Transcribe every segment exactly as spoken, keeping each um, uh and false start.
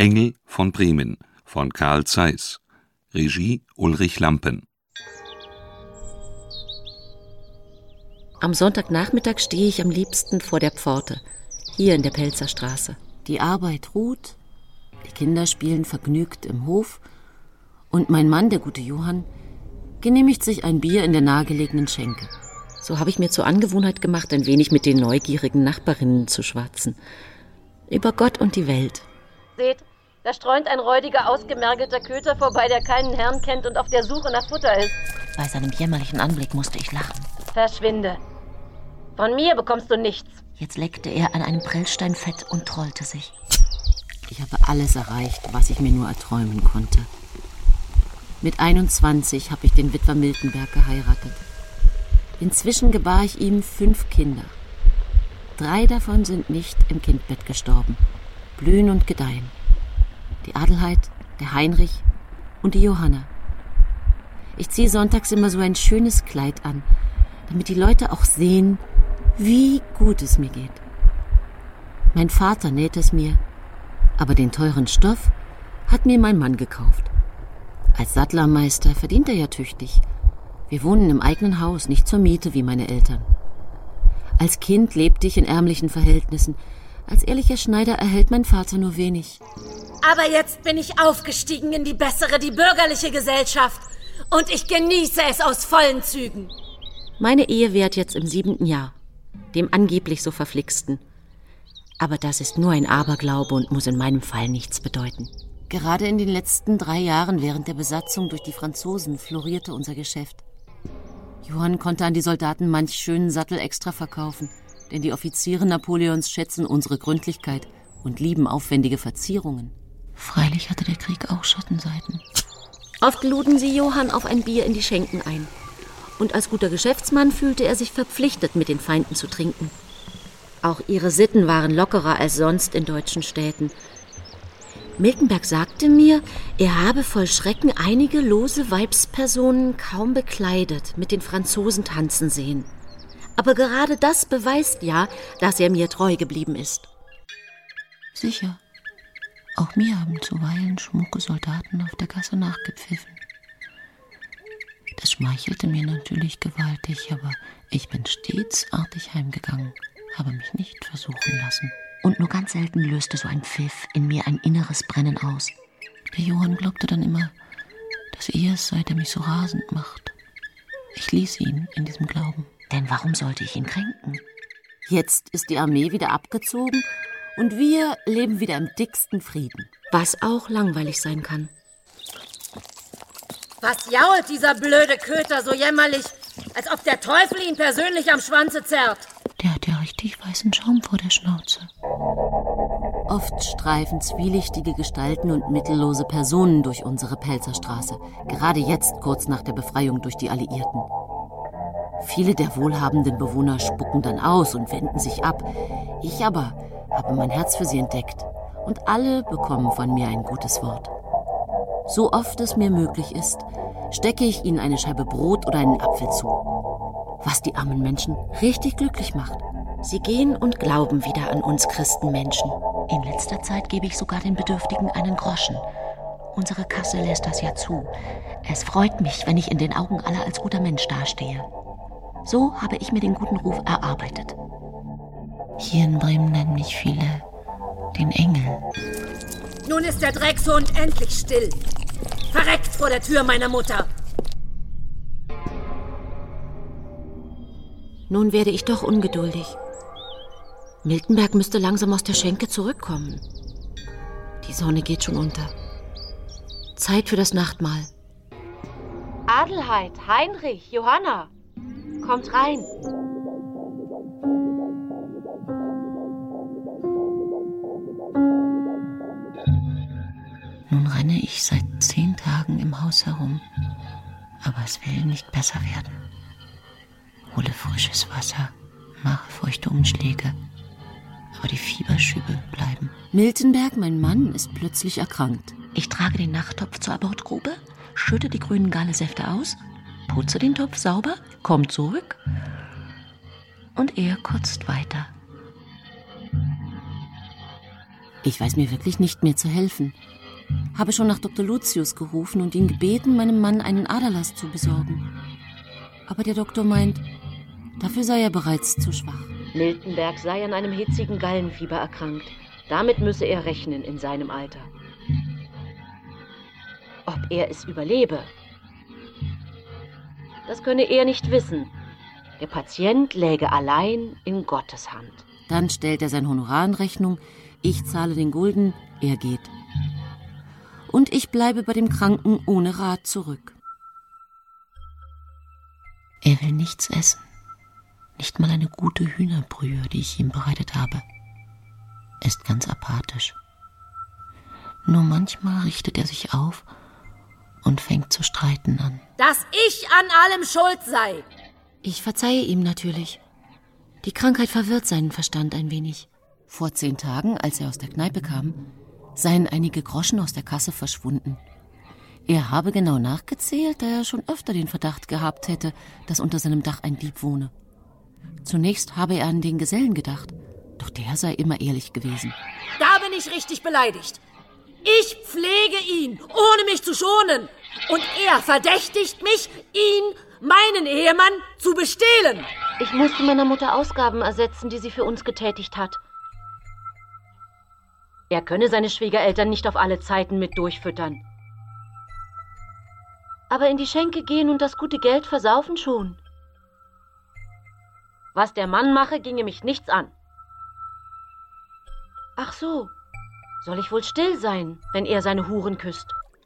Engel von Bremen von Carl Zeiss. Regie Ulrich Lampen. Am Sonntagnachmittag stehe ich am liebsten vor der Pforte, hier in der Pelzer Straße. Die Arbeit ruht, die Kinder spielen vergnügt im Hof und mein Mann, der gute Johann, genehmigt sich ein Bier in der nahegelegenen Schenke. So habe ich mir zur Angewohnheit gemacht, ein wenig mit den neugierigen Nachbarinnen zu schwatzen. Über Gott und die Welt. Seht, da streunt ein räudiger, ausgemergelter Köter vorbei, der keinen Herrn kennt und auf der Suche nach Futter ist. Bei seinem jämmerlichen Anblick musste ich lachen. Verschwinde. Von mir bekommst du nichts. Jetzt leckte er an einem Prellstein fett und trollte sich. Ich habe alles erreicht, was ich mir nur erträumen konnte. Mit einundzwanzig habe ich den Witwer Miltenberg geheiratet. Inzwischen gebar ich ihm fünf Kinder. Drei davon sind nicht im Kindbett gestorben, blühen und gedeihen. Die Adelheid, der Heinrich und die Johanna. Ich ziehe sonntags immer so ein schönes Kleid an, damit die Leute auch sehen, wie gut es mir geht. Mein Vater näht es mir, aber den teuren Stoff hat mir mein Mann gekauft. Als Sattlermeister verdient er ja tüchtig. Wir wohnen im eigenen Haus, nicht zur Miete wie meine Eltern. Als Kind lebte ich in ärmlichen Verhältnissen. Als ehrlicher Schneider erhält mein Vater nur wenig. Aber jetzt bin ich aufgestiegen in die bessere, die bürgerliche Gesellschaft. Und ich genieße es aus vollen Zügen. Meine Ehe währt jetzt im siebenten Jahr. Dem angeblich so verflixten. Aber das ist nur ein Aberglaube und muss in meinem Fall nichts bedeuten. Gerade in den letzten drei Jahren während der Besatzung durch die Franzosen florierte unser Geschäft. Johann konnte an die Soldaten manch schönen Sattel extra verkaufen, denn die Offiziere Napoleons schätzen unsere Gründlichkeit und lieben aufwendige Verzierungen. Freilich hatte der Krieg auch Schattenseiten. Oft luden sie Johann auf ein Bier in die Schenken ein. Und als guter Geschäftsmann fühlte er sich verpflichtet, mit den Feinden zu trinken. Auch ihre Sitten waren lockerer als sonst in deutschen Städten. Miltenberg sagte mir, er habe voll Schrecken einige lose Weibspersonen kaum bekleidet mit den Franzosen tanzen sehen. Aber gerade das beweist ja, dass er mir treu geblieben ist. Sicher. Auch mir haben zuweilen schmucke Soldaten auf der Gasse nachgepfiffen. Das schmeichelte mir natürlich gewaltig, aber ich bin stets artig heimgegangen, habe mich nicht versuchen lassen. Und nur ganz selten löste so ein Pfiff in mir ein inneres Brennen aus. Der Johann glaubte dann immer, dass er es sei, der mich so rasend macht. Ich ließ ihn in diesem Glauben. Denn warum sollte ich ihn kränken? Jetzt ist die Armee wieder abgezogen und wir leben wieder im dicksten Frieden. Was auch langweilig sein kann. Was jault dieser blöde Köter so jämmerlich, als ob der Teufel ihn persönlich am Schwanze zerrt? Der hat ja richtig weißen Schaum vor der Schnauze. Oft streifen zwielichtige Gestalten und mittellose Personen durch unsere Pelzer Straße. Gerade jetzt, kurz nach der Befreiung durch die Alliierten. Viele der wohlhabenden Bewohner spucken dann aus und wenden sich ab. Ich aber habe mein Herz für sie entdeckt. Und alle bekommen von mir ein gutes Wort. So oft es mir möglich ist, stecke ich ihnen eine Scheibe Brot oder einen Apfel zu. Was die armen Menschen richtig glücklich macht. Sie gehen und glauben wieder an uns Christenmenschen. In letzter Zeit gebe ich sogar den Bedürftigen einen Groschen. Unsere Kasse lässt das ja zu. Es freut mich, wenn ich in den Augen aller als guter Mensch dastehe. So habe ich mir den guten Ruf erarbeitet. Hier in Bremen nennen mich viele den Engel. Nun ist der Dreckshund endlich still. Verreckt vor der Tür meiner Mutter. Nun werde ich doch ungeduldig. Miltenberg müsste langsam aus der Schenke zurückkommen. Die Sonne geht schon unter. Zeit für das Nachtmahl. Adelheid, Heinrich, Johanna, kommt rein. Nun renne ich seit zehn Tagen im Haus herum, aber es will nicht besser werden. Hole frisches Wasser, mache feuchte Umschläge, aber die Fieberschübe bleiben. Miltenberg, mein Mann, ist plötzlich erkrankt. Ich trage den Nachttopf zur Abortgrube, schütte die grünen Gallesäfte aus, putze den Topf sauber, komme zurück und er kotzt weiter. Ich weiß mir wirklich nicht mehr zu helfen. Habe schon nach Doktor Lucius gerufen und ihn gebeten, meinem Mann einen Aderlass zu besorgen. Aber der Doktor meint, dafür sei er bereits zu schwach. Miltenberg sei an einem hitzigen Gallenfieber erkrankt. Damit müsse er rechnen in seinem Alter. Ob er es überlebe, das könne er nicht wissen. Der Patient läge allein in Gottes Hand. Dann stellt er sein Honorar in Rechnung, ich zahle den Gulden, er geht. Und ich bleibe bei dem Kranken ohne Rat zurück. Er will nichts essen. Nicht mal eine gute Hühnerbrühe, die ich ihm bereitet habe. Er ist ganz apathisch. Nur manchmal richtet er sich auf und fängt zu streiten an. Dass ich an allem schuld sei. Ich verzeihe ihm natürlich. Die Krankheit verwirrt seinen Verstand ein wenig. Vor zehn Tagen, als er aus der Kneipe kam, seien einige Groschen aus der Kasse verschwunden. Er habe genau nachgezählt, da er schon öfter den Verdacht gehabt hätte, dass unter seinem Dach ein Dieb wohne. Zunächst habe er an den Gesellen gedacht, doch der sei immer ehrlich gewesen. Da bin ich richtig beleidigt. Ich pflege ihn, ohne mich zu schonen. Und er verdächtigt mich, ihn, meinen Ehemann, zu bestehlen. Ich musste meiner Mutter Ausgaben ersetzen, die sie für uns getätigt hat. Er könne seine Schwiegereltern nicht auf alle Zeiten mit durchfüttern. Aber in die Schenke gehen und das gute Geld versaufen schon. Was der Mann mache, ginge mich nichts an. Ach so, soll ich wohl still sein, wenn er seine Huren küsst?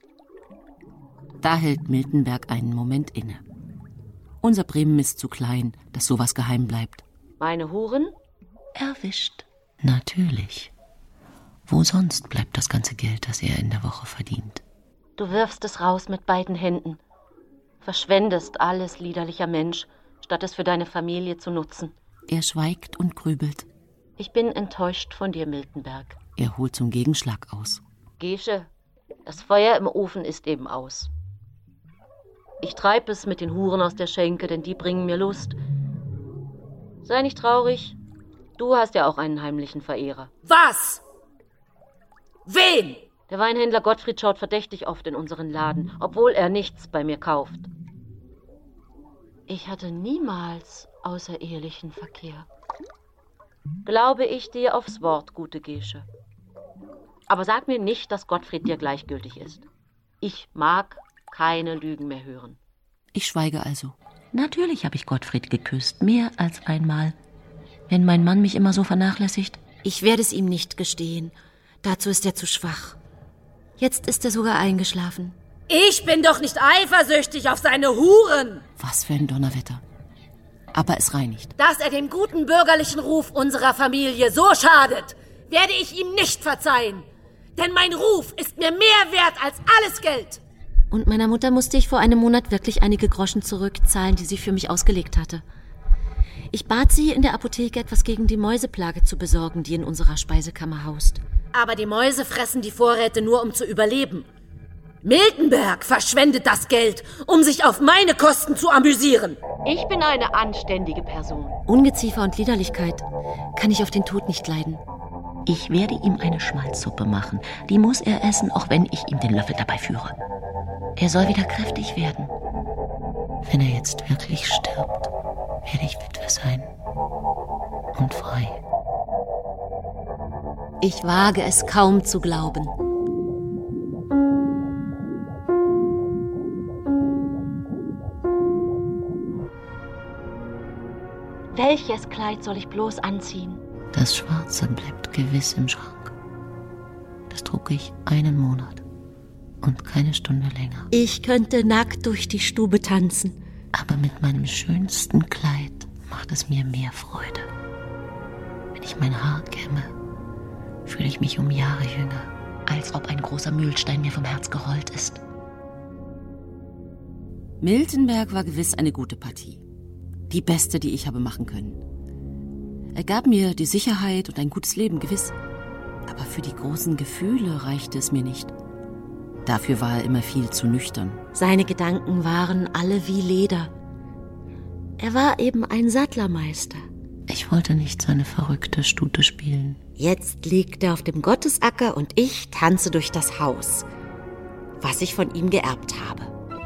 Da hält Miltenberg einen Moment inne. Unser Bremen ist zu klein, dass sowas geheim bleibt. Meine Huren? Erwischt. Natürlich. Wo sonst bleibt das ganze Geld, das er in der Woche verdient? Du wirfst es raus mit beiden Händen. Verschwendest alles, liederlicher Mensch, statt es für deine Familie zu nutzen. Er schweigt und grübelt. Ich bin enttäuscht von dir, Miltenberg. Er holt zum Gegenschlag aus. Gesche, das Feuer im Ofen ist eben aus. Ich treibe es mit den Huren aus der Schenke, denn die bringen mir Lust. Sei nicht traurig, du hast ja auch einen heimlichen Verehrer. Was? Wen? Der Weinhändler Gottfried schaut verdächtig oft in unseren Laden, obwohl er nichts bei mir kauft. Ich hatte niemals außerehelichen Verkehr. Glaube ich dir aufs Wort, gute Gesche. Aber sag mir nicht, dass Gottfried dir gleichgültig ist. Ich mag keine Lügen mehr hören. Ich schweige also. Natürlich habe ich Gottfried geküsst, mehr als einmal. Wenn mein Mann mich immer so vernachlässigt. Ich werde es ihm nicht gestehen. Dazu ist er zu schwach. Jetzt ist er sogar eingeschlafen. Ich bin doch nicht eifersüchtig auf seine Huren. Was für ein Donnerwetter. Aber es reinigt. Dass er dem guten bürgerlichen Ruf unserer Familie so schadet, werde ich ihm nicht verzeihen. Denn mein Ruf ist mir mehr wert als alles Geld. Und meiner Mutter musste ich vor einem Monat wirklich einige Groschen zurückzahlen, die sie für mich ausgelegt hatte. Ich bat sie, in der Apotheke etwas gegen die Mäuseplage zu besorgen, die in unserer Speisekammer haust. Aber die Mäuse fressen die Vorräte nur, um zu überleben. Miltenberg verschwendet das Geld, um sich auf meine Kosten zu amüsieren. Ich bin eine anständige Person. Ungeziefer und Liederlichkeit kann ich auf den Tod nicht leiden. Ich werde ihm eine Schmalzsuppe machen. Die muss er essen, auch wenn ich ihm den Löffel dabei führe. Er soll wieder kräftig werden. Wenn er jetzt wirklich stirbt, werde ich Witwe sein. Und frei. Ich wage es kaum zu glauben. Welches Kleid soll ich bloß anziehen? Das Schwarze bleibt gewiss im Schrank. Das trug ich einen Monat und keine Stunde länger. Ich könnte nackt durch die Stube tanzen. Aber mit meinem schönsten Kleid macht es mir mehr Freude. Wenn ich mein Haar kämme, fühle ich mich um Jahre jünger, als ob ein großer Mühlstein mir vom Herz gerollt ist. Miltenberg war gewiss eine gute Partie. Die beste, die ich habe machen können. Er gab mir die Sicherheit und ein gutes Leben, gewiss. Aber für die großen Gefühle reichte es mir nicht. Dafür war er immer viel zu nüchtern. Seine Gedanken waren alle wie Leder. Er war eben ein Sattlermeister. Ich wollte nicht seine verrückte Stute spielen. Jetzt liegt er auf dem Gottesacker und ich tanze durch das Haus, was ich von ihm geerbt habe.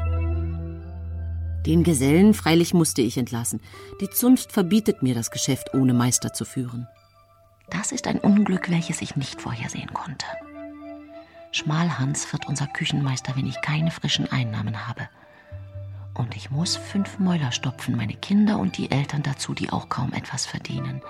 Den Gesellen freilich musste ich entlassen. Die Zunft verbietet mir, das Geschäft ohne Meister zu führen. Das ist ein Unglück, welches ich nicht vorhersehen konnte. Schmalhans wird unser Küchenmeister, wenn ich keine frischen Einnahmen habe. Und ich muss fünf Mäuler stopfen, meine Kinder und die Eltern dazu, die auch kaum etwas verdienen.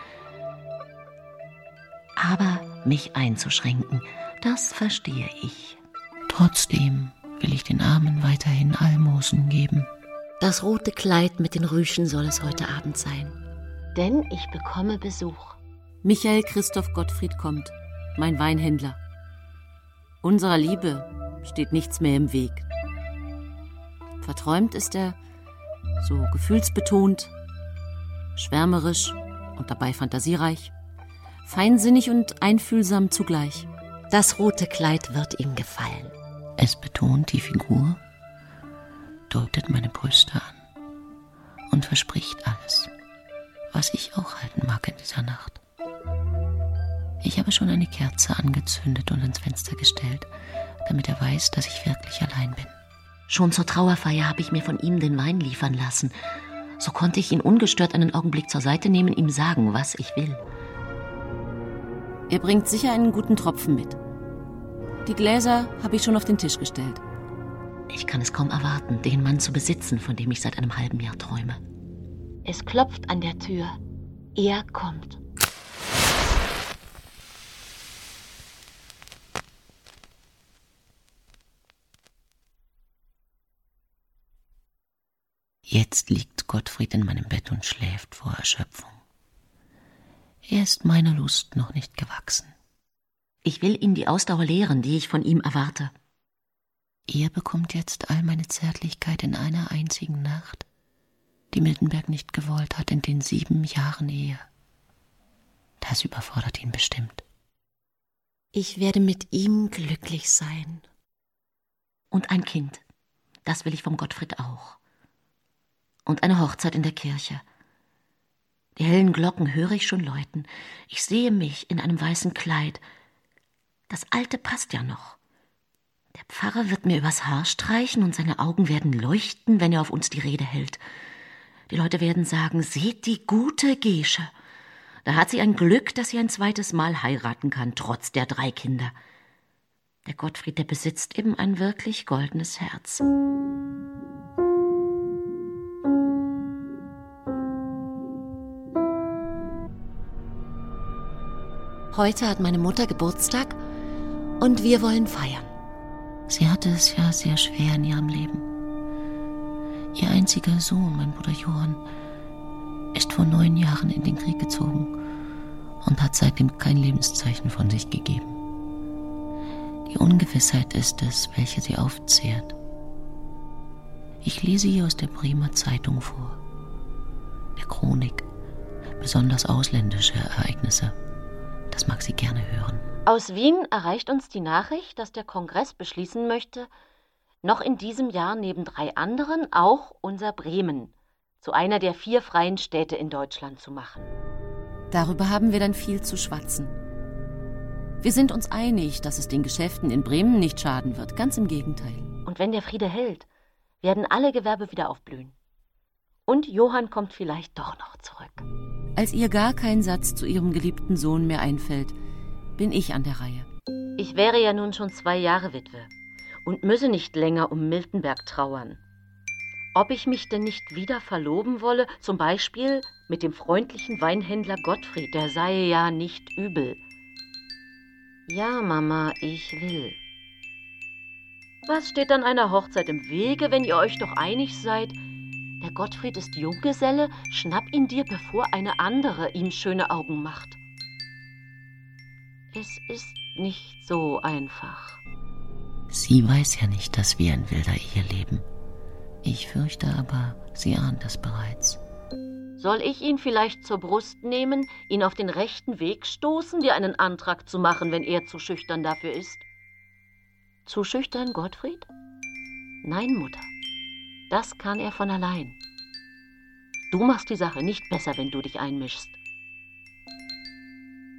Aber mich einzuschränken, das verstehe ich. Trotzdem will ich den Armen weiterhin Almosen geben. Das rote Kleid mit den Rüschen soll es heute Abend sein. Denn ich bekomme Besuch. Michael Christoph Gottfried kommt, mein Weinhändler. Unserer Liebe steht nichts mehr im Weg. Verträumt ist er, so gefühlsbetont, schwärmerisch und dabei fantasiereich, feinsinnig und einfühlsam zugleich. Das rote Kleid wird ihm gefallen. Es betont die Figur, deutet meine Brüste an und verspricht alles, was ich auch halten mag in dieser Nacht. Ich habe schon eine Kerze angezündet und ans Fenster gestellt, damit er weiß, dass ich wirklich allein bin. Schon zur Trauerfeier habe ich mir von ihm den Wein liefern lassen. So konnte ich ihn ungestört einen Augenblick zur Seite nehmen, ihm sagen, was ich will. Er bringt sicher einen guten Tropfen mit. Die Gläser habe ich schon auf den Tisch gestellt. Ich kann es kaum erwarten, den Mann zu besitzen, von dem ich seit einem halben Jahr träume. Es klopft an der Tür. Er kommt. Jetzt liegt Gottfried in meinem Bett und schläft vor Erschöpfung. Er ist meiner Lust noch nicht gewachsen. Ich will ihm die Ausdauer lehren, die ich von ihm erwarte. Er bekommt jetzt all meine Zärtlichkeit in einer einzigen Nacht, die Miltenberg nicht gewollt hat in den sieben Jahren Ehe. Das überfordert ihn bestimmt. Ich werde mit ihm glücklich sein. Und ein Kind, das will ich vom Gottfried auch. Und eine Hochzeit in der Kirche. Die hellen Glocken höre ich schon läuten. Ich sehe mich in einem weißen Kleid. Das alte passt ja noch. Der Pfarrer wird mir übers Haar streichen und seine Augen werden leuchten, wenn er auf uns die Rede hält. Die Leute werden sagen, seht die gute Gesche. Da hat sie ein Glück, dass sie ein zweites Mal heiraten kann, trotz der drei Kinder. Der Gottfried, der besitzt eben ein wirklich goldenes Herz. Heute hat meine Mutter Geburtstag und wir wollen feiern. Sie hatte es ja sehr schwer in ihrem Leben. Ihr einziger Sohn, mein Bruder Johann, ist vor neun Jahren in den Krieg gezogen und hat seitdem kein Lebenszeichen von sich gegeben. Die Ungewissheit ist es, welche sie aufzehrt. Ich lese ihr aus der Bremer Zeitung vor, der Chronik, besonders ausländische Ereignisse. Das mag sie gerne hören. Aus Wien erreicht uns die Nachricht, dass der Kongress beschließen möchte, noch in diesem Jahr neben drei anderen auch unser Bremen zu einer der vier freien Städte in Deutschland zu machen. Darüber haben wir dann viel zu schwatzen. Wir sind uns einig, dass es den Geschäften in Bremen nicht schaden wird, ganz im Gegenteil. Und wenn der Friede hält, werden alle Gewerbe wieder aufblühen. Und Johann kommt vielleicht doch noch zurück. Als ihr gar kein Satz zu ihrem geliebten Sohn mehr einfällt, bin ich an der Reihe. Ich wäre ja nun schon zwei Jahre Witwe und müsse nicht länger um Miltenberg trauern. Ob ich mich denn nicht wieder verloben wolle, zum Beispiel mit dem freundlichen Weinhändler Gottfried, der sei ja nicht übel. Ja, Mama, ich will. Was steht an einer Hochzeit im Wege, wenn ihr euch doch einig seid? Der Gottfried ist Junggeselle, schnapp ihn dir, bevor eine andere ihm schöne Augen macht. Es ist nicht so einfach. Sie weiß ja nicht, dass wir in wilder Ehe leben. Ich fürchte aber, sie ahnt es bereits. Soll ich ihn vielleicht zur Brust nehmen, ihn auf den rechten Weg stoßen, dir einen Antrag zu machen, wenn er zu schüchtern dafür ist? Zu schüchtern, Gottfried? Nein, Mutter. Das kann er von allein. Du machst die Sache nicht besser, wenn du dich einmischst.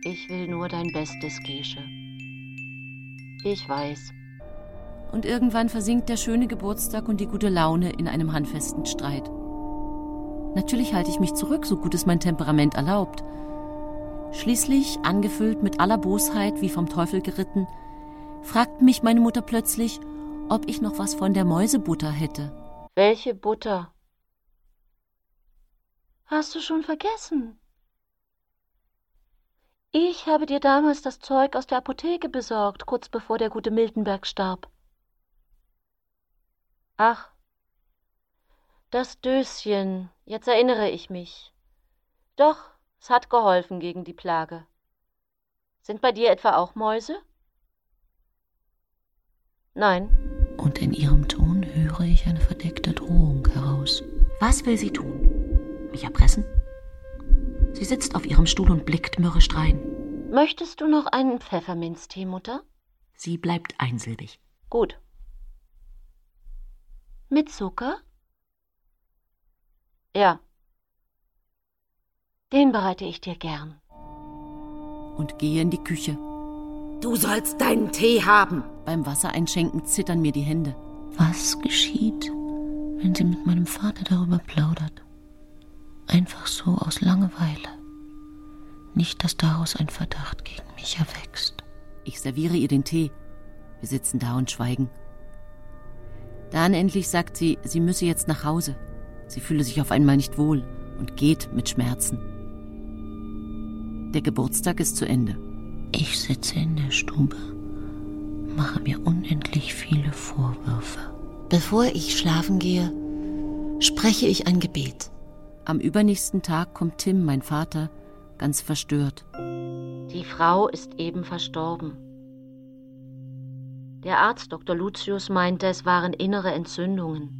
Ich will nur dein Bestes, Gesche. Ich weiß. Und irgendwann versinkt der schöne Geburtstag und die gute Laune in einem handfesten Streit. Natürlich halte ich mich zurück, so gut es mein Temperament erlaubt. Schließlich, angefüllt mit aller Bosheit, wie vom Teufel geritten, fragt mich meine Mutter plötzlich, ob ich noch was von der Mäusebutter hätte. Welche Butter? Hast du schon vergessen? Ich habe dir damals das Zeug aus der Apotheke besorgt, kurz bevor der gute Miltenberg starb. Ach, das Döschen, jetzt erinnere ich mich. Doch, es hat geholfen gegen die Plage. Sind bei dir etwa auch Mäuse? Nein. Und in ihrem Ton höre ich eine verdeckte Drohung heraus. Was will sie tun? Mich erpressen? Sie sitzt auf ihrem Stuhl und blickt mürrisch drein. Möchtest du noch einen Pfefferminztee, Mutter? Sie bleibt einsilbig. Gut. Mit Zucker? Ja. Den bereite ich dir gern. Und gehe in die Küche. Du sollst deinen Tee haben. Beim Wassereinschenken zittern mir die Hände. Was geschieht, wenn sie mit meinem Vater darüber plaudert? Einfach so aus Langeweile. Nicht, dass daraus ein Verdacht gegen mich erwächst. Ich serviere ihr den Tee. Wir sitzen da und schweigen. Dann endlich sagt sie, sie müsse jetzt nach Hause. Sie fühle sich auf einmal nicht wohl und geht mit Schmerzen. Der Geburtstag ist zu Ende. Ich sitze in der Stube, mache mir unendlich viele Vorwürfe. Bevor ich schlafen gehe, spreche ich ein Gebet. Am übernächsten Tag kommt Tim, mein Vater, ganz verstört. Die Frau ist eben verstorben. Der Arzt Doktor Lucius meinte, es waren innere Entzündungen.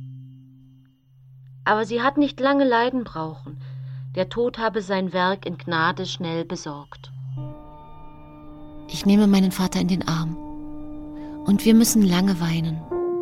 Aber sie hat nicht lange leiden brauchen. Der Tod habe sein Werk in Gnade schnell besorgt. Ich nehme meinen Vater in den Arm. Und wir müssen lange weinen.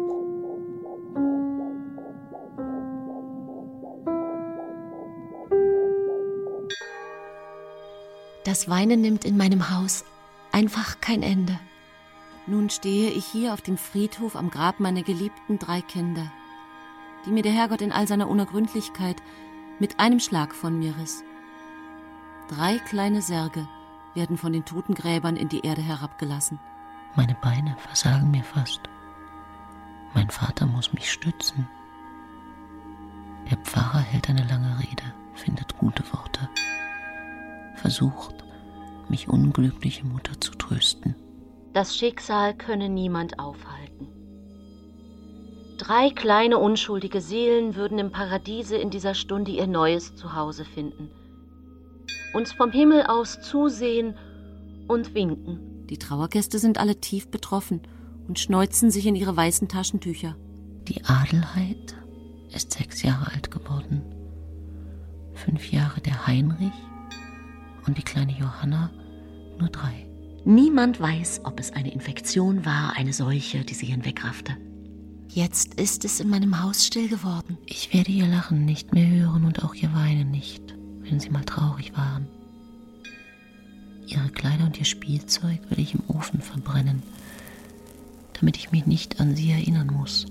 Das Weinen nimmt in meinem Haus einfach kein Ende. Nun stehe ich hier auf dem Friedhof am Grab meiner geliebten drei Kinder, die mir der Herrgott in all seiner Unergründlichkeit mit einem Schlag von mir riss. Drei kleine Särge werden von den Totengräbern in die Erde herabgelassen. Meine Beine versagen mir fast. Mein Vater muss mich stützen. Der Pfarrer hält eine lange Rede, findet gute Worte, versucht, mich unglückliche Mutter zu trösten. Das Schicksal könne niemand aufhalten. Drei kleine unschuldige Seelen würden im Paradiese in dieser Stunde ihr neues Zuhause finden, uns vom Himmel aus zusehen und winken. Die Trauergäste sind alle tief betroffen und schneuzen sich in ihre weißen Taschentücher. Die Adelheid ist sechs Jahre alt geworden. Fünf Jahre der Heinrich und die kleine Johanna nur drei. Niemand weiß, ob es eine Infektion war, eine Seuche, die sie hinwegraffte. Jetzt ist es in meinem Haus still geworden. Ich werde ihr Lachen nicht mehr hören und auch ihr Weinen nicht, wenn sie mal traurig waren. Ihre Kleider und ihr Spielzeug werde ich im Ofen verbrennen, damit ich mich nicht an sie erinnern muss.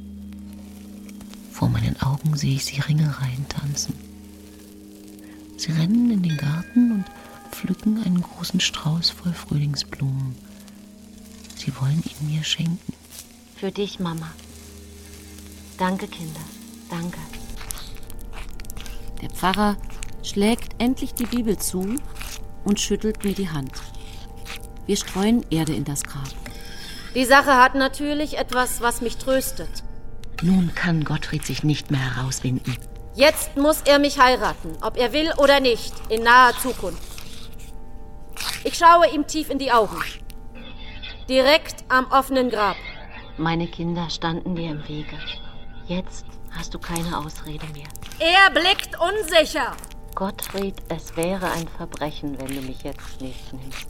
Vor meinen Augen sehe ich sie Ringelreihen tanzen. Sie rennen in den Garten und pflücken einen großen Strauß voll Frühlingsblumen. Sie wollen ihn mir schenken. Für dich, Mama. Danke, Kinder. Danke. Der Pfarrer schlägt endlich die Bibel zu und schüttelt mir die Hand. Wir streuen Erde in das Grab. Die Sache hat natürlich etwas, was mich tröstet. Nun kann Gottfried sich nicht mehr herauswinden. Jetzt muss er mich heiraten, ob er will oder nicht, in naher Zukunft. Ich schaue ihm tief in die Augen. Direkt am offenen Grab. Meine Kinder standen dir im Wege. Jetzt hast du keine Ausrede mehr. Er blickt unsicher. Gottfried, es wäre ein Verbrechen, wenn du mich jetzt nicht nimmst.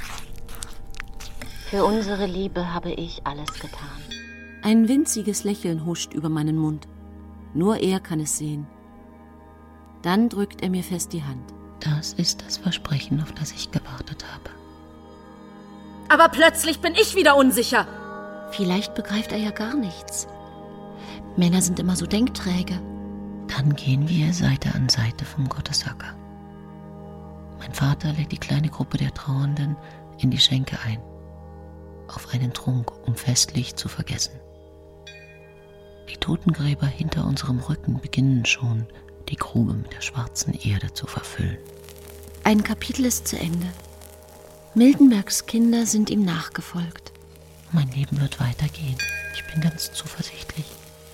Für unsere Liebe habe ich alles getan. Ein winziges Lächeln huscht über meinen Mund. Nur er kann es sehen. Dann drückt er mir fest die Hand. Das ist das Versprechen, auf das ich gewartet habe. Aber plötzlich bin ich wieder unsicher. Vielleicht begreift er ja gar nichts. Männer sind immer so denkträge. Dann gehen wir Seite an Seite vom Gottesacker. Mein Vater lädt die kleine Gruppe der Trauernden in die Schenke ein. Auf einen Trunk, um festlich zu vergessen. Die Totengräber hinter unserem Rücken beginnen schon, die Grube mit der schwarzen Erde zu verfüllen. Ein Kapitel ist zu Ende. Miltenbergs Kinder sind ihm nachgefolgt. Mein Leben wird weitergehen. Ich bin ganz zuversichtlich.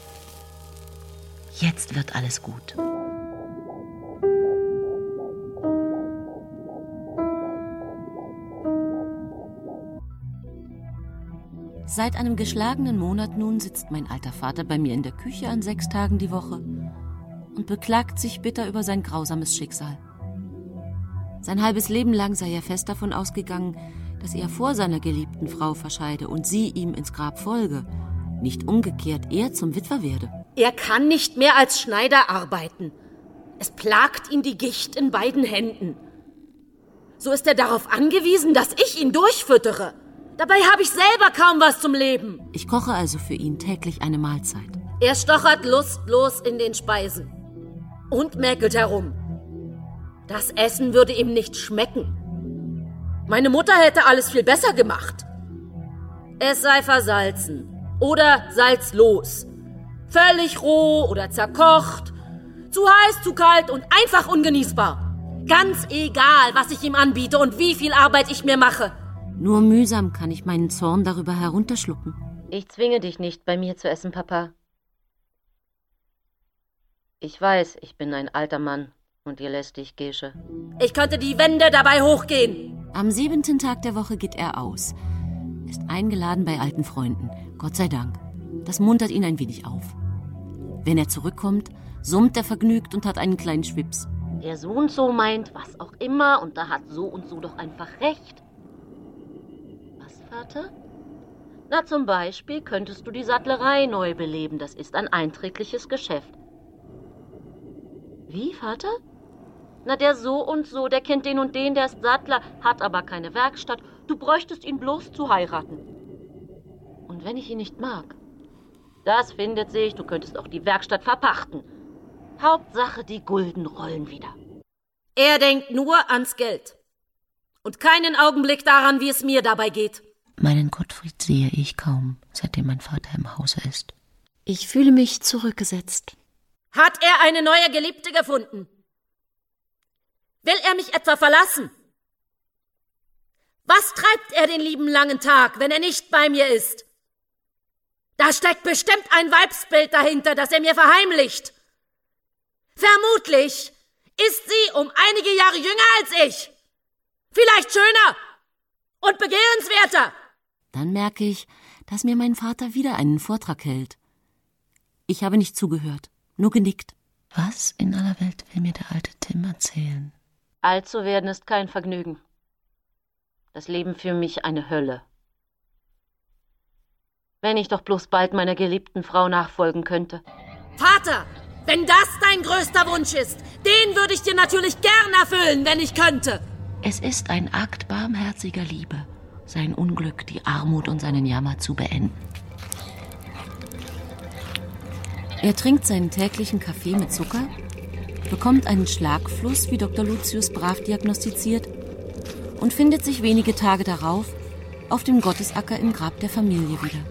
Jetzt wird alles gut. Seit einem geschlagenen Monat nun sitzt mein alter Vater bei mir in der Küche an sechs Tagen die Woche und beklagt sich bitter über sein grausames Schicksal. Sein halbes Leben lang sei er fest davon ausgegangen, dass er vor seiner geliebten Frau verscheide und sie ihm ins Grab folge, nicht umgekehrt er zum Witwer werde. Er kann nicht mehr als Schneider arbeiten. Es plagt ihn die Gicht in beiden Händen. So ist er darauf angewiesen, dass ich ihn durchfüttere. Dabei habe ich selber kaum was zum Leben. Ich koche also für ihn täglich eine Mahlzeit. Er stochert lustlos in den Speisen und mäkelt herum. Das Essen würde ihm nicht schmecken. Meine Mutter hätte alles viel besser gemacht. Es sei versalzen oder salzlos, völlig roh oder zerkocht, zu heiß, zu kalt und einfach ungenießbar. Ganz egal, was ich ihm anbiete und wie viel Arbeit ich mir mache. Nur mühsam kann ich meinen Zorn darüber herunterschlucken. Ich zwinge dich nicht, bei mir zu essen, Papa. Ich weiß, ich bin ein alter Mann und ihr lässt dich, Gesche. Ich könnte die Wände dabei hochgehen. Am siebenten Tag der Woche geht er aus. Ist eingeladen bei alten Freunden. Gott sei Dank. Das muntert ihn ein wenig auf. Wenn er zurückkommt, summt er vergnügt und hat einen kleinen Schwips. Der so und so meint, was auch immer, und da hat so und so doch einfach recht. Vater? Na, zum Beispiel könntest du die Sattlerei neu beleben. Das ist ein einträgliches Geschäft. Wie, Vater? Na, der so und so, der kennt den und den, der ist Sattler, hat aber keine Werkstatt. Du bräuchtest ihn bloß zu heiraten. Und wenn ich ihn nicht mag? Das findet sich, du könntest auch die Werkstatt verpachten. Hauptsache, die Gulden rollen wieder. Er denkt nur ans Geld. Und keinen Augenblick daran, wie es mir dabei geht. Meinen Gottfried sehe ich kaum, seitdem mein Vater im Hause ist. Ich fühle mich zurückgesetzt. Hat er eine neue Geliebte gefunden? Will er mich etwa verlassen? Was treibt er den lieben langen Tag, wenn er nicht bei mir ist? Da steckt bestimmt ein Weibsbild dahinter, das er mir verheimlicht. Vermutlich ist sie um einige Jahre jünger als ich. Vielleicht schöner und begehrenswerter. Dann merke ich, dass mir mein Vater wieder einen Vortrag hält. Ich habe nicht zugehört, nur genickt. Was in aller Welt will mir der alte Tim erzählen? Alt zu werden ist kein Vergnügen. Das Leben für mich eine Hölle. Wenn ich doch bloß bald meiner geliebten Frau nachfolgen könnte. Vater, wenn das dein größter Wunsch ist, den würde ich dir natürlich gern erfüllen, wenn ich könnte. Es ist ein Akt barmherziger Liebe, sein Unglück, die Armut und seinen Jammer zu beenden. Er trinkt seinen täglichen Kaffee mit Zucker, bekommt einen Schlagfluss, wie Doktor Lucius brav diagnostiziert, und findet sich wenige Tage darauf auf dem Gottesacker im Grab der Familie wieder.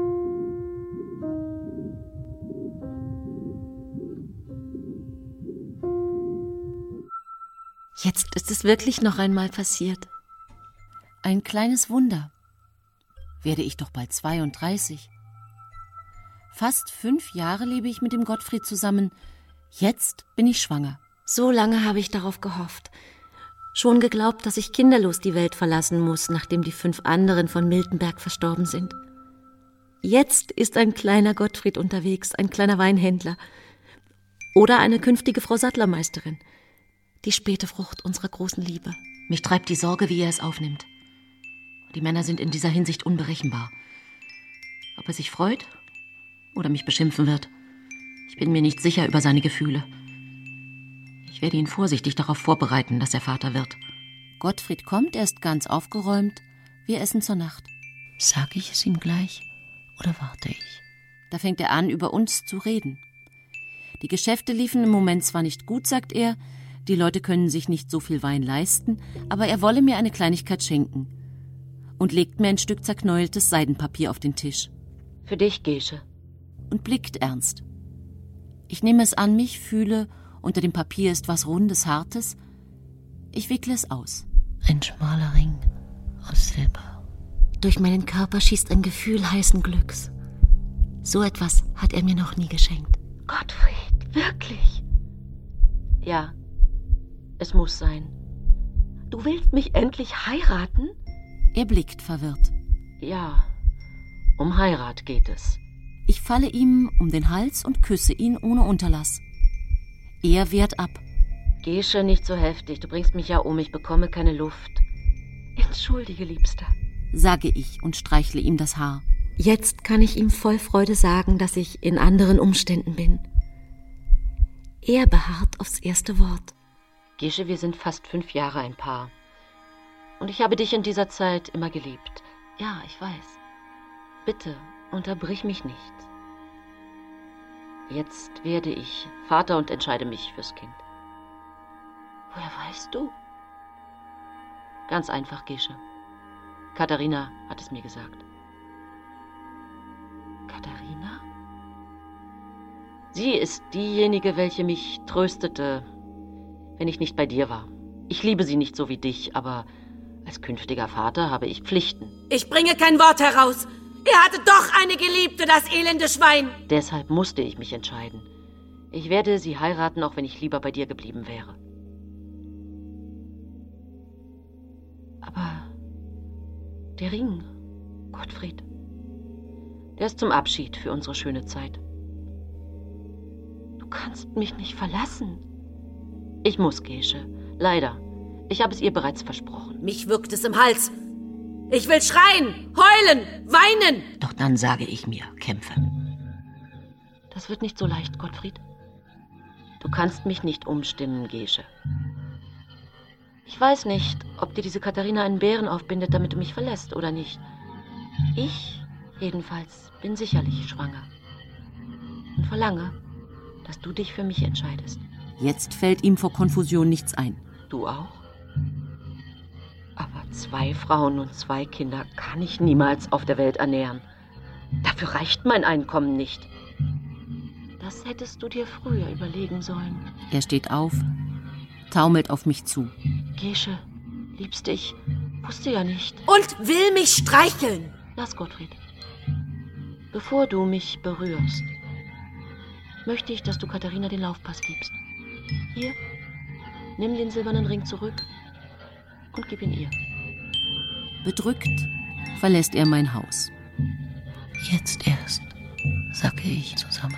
Jetzt ist es wirklich noch einmal passiert. Ein kleines Wunder. Werde ich doch bald zweiunddreißig. Fast fünf Jahre lebe ich mit dem Gottfried zusammen. Jetzt bin ich schwanger. So lange habe ich darauf gehofft. Schon geglaubt, dass ich kinderlos die Welt verlassen muss, nachdem die fünf anderen von Miltenberg verstorben sind. Jetzt ist ein kleiner Gottfried unterwegs, ein kleiner Weinhändler. Oder eine künftige Frau Sattlermeisterin. Die späte Frucht unserer großen Liebe. Mich treibt die Sorge, wie er es aufnimmt. Die Männer sind in dieser Hinsicht unberechenbar. Ob er sich freut oder mich beschimpfen wird, ich bin mir nicht sicher über seine Gefühle. Ich Ich werde ihn vorsichtig darauf vorbereiten, dass er Vater wird. Gottfried kommt, er ist ganz aufgeräumt. Wir essen zur Nacht. Sag ich es ihm gleich oder warte ich? Da fängt er an, über uns zu reden. Die Geschäfte liefen im Moment zwar nicht gut, sagt er, die Leute können sich nicht so viel Wein leisten, aber er wolle mir eine Kleinigkeit schenken und legt mir ein Stück zerknäultes Seidenpapier auf den Tisch. Für dich, Gesche. Und blickt ernst. Ich nehme es an mich, fühle, unter dem Papier ist was Rundes, Hartes. Ich wickle es aus. Ein schmaler Ring aus Silber. Durch meinen Körper schießt ein Gefühl heißen Glücks. So etwas hat er mir noch nie geschenkt. Gottfried, wirklich? Ja, es muss sein. Du willst mich endlich heiraten? Er blickt verwirrt. Ja, um Heirat geht es. Ich falle ihm um den Hals und küsse ihn ohne Unterlass. Er wehrt ab. Gesche, nicht so heftig. Du bringst mich ja um. Ich bekomme keine Luft. Entschuldige, Liebster, sage ich und streichle ihm das Haar. Jetzt kann ich ihm voll Freude sagen, dass ich in anderen Umständen bin. Er beharrt aufs erste Wort. Gesche, wir sind fast fünf Jahre ein Paar. Und ich habe dich in dieser Zeit immer geliebt. Ja, ich weiß. Bitte, unterbrich mich nicht. Jetzt werde ich Vater und entscheide mich fürs Kind. Woher weißt du? Ganz einfach, Gesche. Katharina hat es mir gesagt. Katharina? Sie ist diejenige, welche mich tröstete, wenn ich nicht bei dir war. Ich liebe sie nicht so wie dich, aber als künftiger Vater habe ich Pflichten. Ich bringe kein Wort heraus. Er hatte doch eine Geliebte, das elende Schwein. Deshalb musste ich mich entscheiden. Ich werde sie heiraten, auch wenn ich lieber bei dir geblieben wäre. Aber der Ring, Gottfried, der ist zum Abschied für unsere schöne Zeit. Du kannst mich nicht verlassen. Ich muss, Gesche. Leider. Ich habe es ihr bereits versprochen. Mich würgt es im Hals. Ich will schreien, heulen, weinen. Doch dann sage ich mir, kämpfe. Das wird nicht so leicht, Gottfried. Du kannst mich nicht umstimmen, Gesche. Ich weiß nicht, ob dir diese Katharina einen Bären aufbindet, damit du mich verlässt oder nicht. Ich, jedenfalls, bin sicherlich schwanger. Und verlange, dass du dich für mich entscheidest. Jetzt fällt ihm vor Konfusion nichts ein. Du auch? Aber zwei Frauen und zwei Kinder kann ich niemals auf der Welt ernähren. Dafür reicht mein Einkommen nicht. Das hättest du dir früher überlegen sollen. Er steht auf, taumelt auf mich zu. Gesche, liebste, ich wusste ja nicht. Und will mich streicheln. Lass, Gottfried. Bevor du mich berührst, möchte ich, dass du Katharina den Laufpass gibst. Hier, nimm den silbernen Ring zurück und gib ihn ihr. Bedrückt verlässt er mein Haus. Jetzt erst, sacke ich zusammen.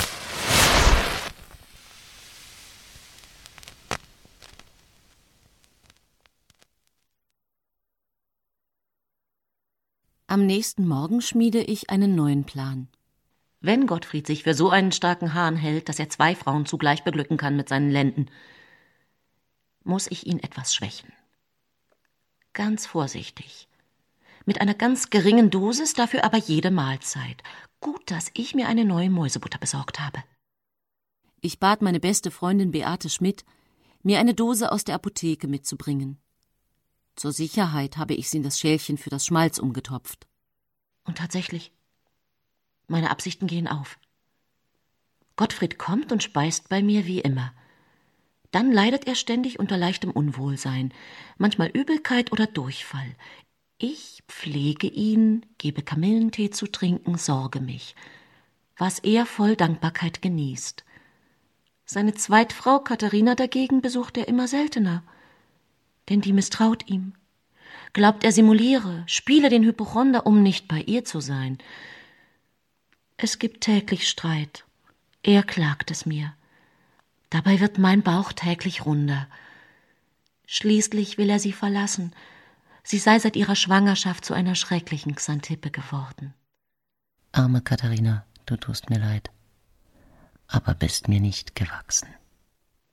Am nächsten Morgen schmiede ich einen neuen Plan. Wenn Gottfried sich für so einen starken Hahn hält, dass er zwei Frauen zugleich beglücken kann mit seinen Lenden, muss ich ihn etwas schwächen. Ganz vorsichtig. Mit einer ganz geringen Dosis, dafür aber jede Mahlzeit. Gut, dass ich mir eine neue Mäusebutter besorgt habe. Ich bat meine beste Freundin Beate Schmidt, mir eine Dose aus der Apotheke mitzubringen. Zur Sicherheit habe ich sie in das Schälchen für das Schmalz umgetopft. Und tatsächlich, meine Absichten gehen auf. Gottfried kommt und speist bei mir wie immer. Dann leidet er ständig unter leichtem Unwohlsein, manchmal Übelkeit oder Durchfall. Ich pflege ihn, gebe Kamillentee zu trinken, sorge mich, was er voll Dankbarkeit genießt. Seine Zweitfrau Katharina dagegen besucht er immer seltener, denn die misstraut ihm. Glaubt, er simuliere, spiele den Hypochonder, um nicht bei ihr zu sein. Es gibt täglich Streit. Er klagt es mir. Dabei wird mein Bauch täglich runder. Schließlich will er sie verlassen. Sie sei seit ihrer Schwangerschaft zu einer schrecklichen Xantippe geworden. Arme Katharina, du tust mir leid, aber bist mir nicht gewachsen.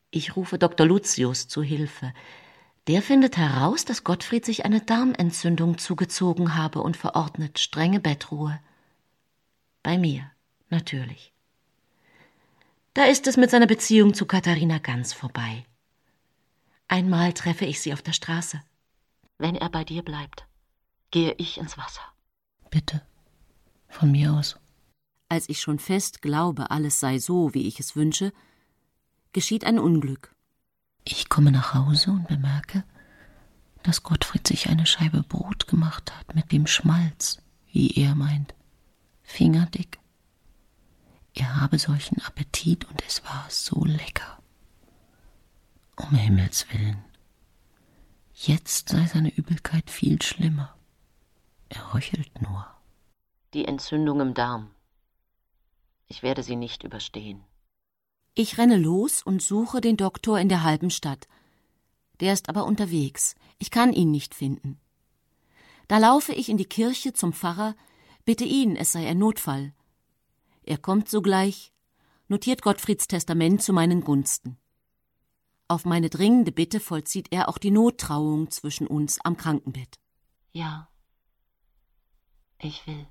Ich rufe Doktor Lucius zu Hilfe. Der findet heraus, dass Gottfried sich eine Darmentzündung zugezogen habe und verordnet strenge Bettruhe. Bei mir, natürlich. Da ist es mit seiner Beziehung zu Katharina ganz vorbei. Einmal treffe ich sie auf der Straße. Wenn er bei dir bleibt, gehe ich ins Wasser. Bitte, von mir aus. Als ich schon fest glaube, alles sei so, wie ich es wünsche, geschieht ein Unglück. Ich komme nach Hause und bemerke, dass Gottfried sich eine Scheibe Brot gemacht hat mit dem Schmalz, wie er meint, fingerdick. Er habe solchen Appetit und es war so lecker. Um Himmels willen. Jetzt sei seine Übelkeit viel schlimmer. Er röchelt nur. Die Entzündung im Darm. Ich werde sie nicht überstehen. Ich renne los und suche den Doktor in der halben Stadt. Der ist aber unterwegs. Ich kann ihn nicht finden. Da laufe ich in die Kirche zum Pfarrer, bitte ihn, es sei ein Notfall. Er kommt sogleich, notiert Gottfrieds Testament zu meinen Gunsten. Auf meine dringende Bitte vollzieht er auch die Nottrauung zwischen uns am Krankenbett. Ja, ich will.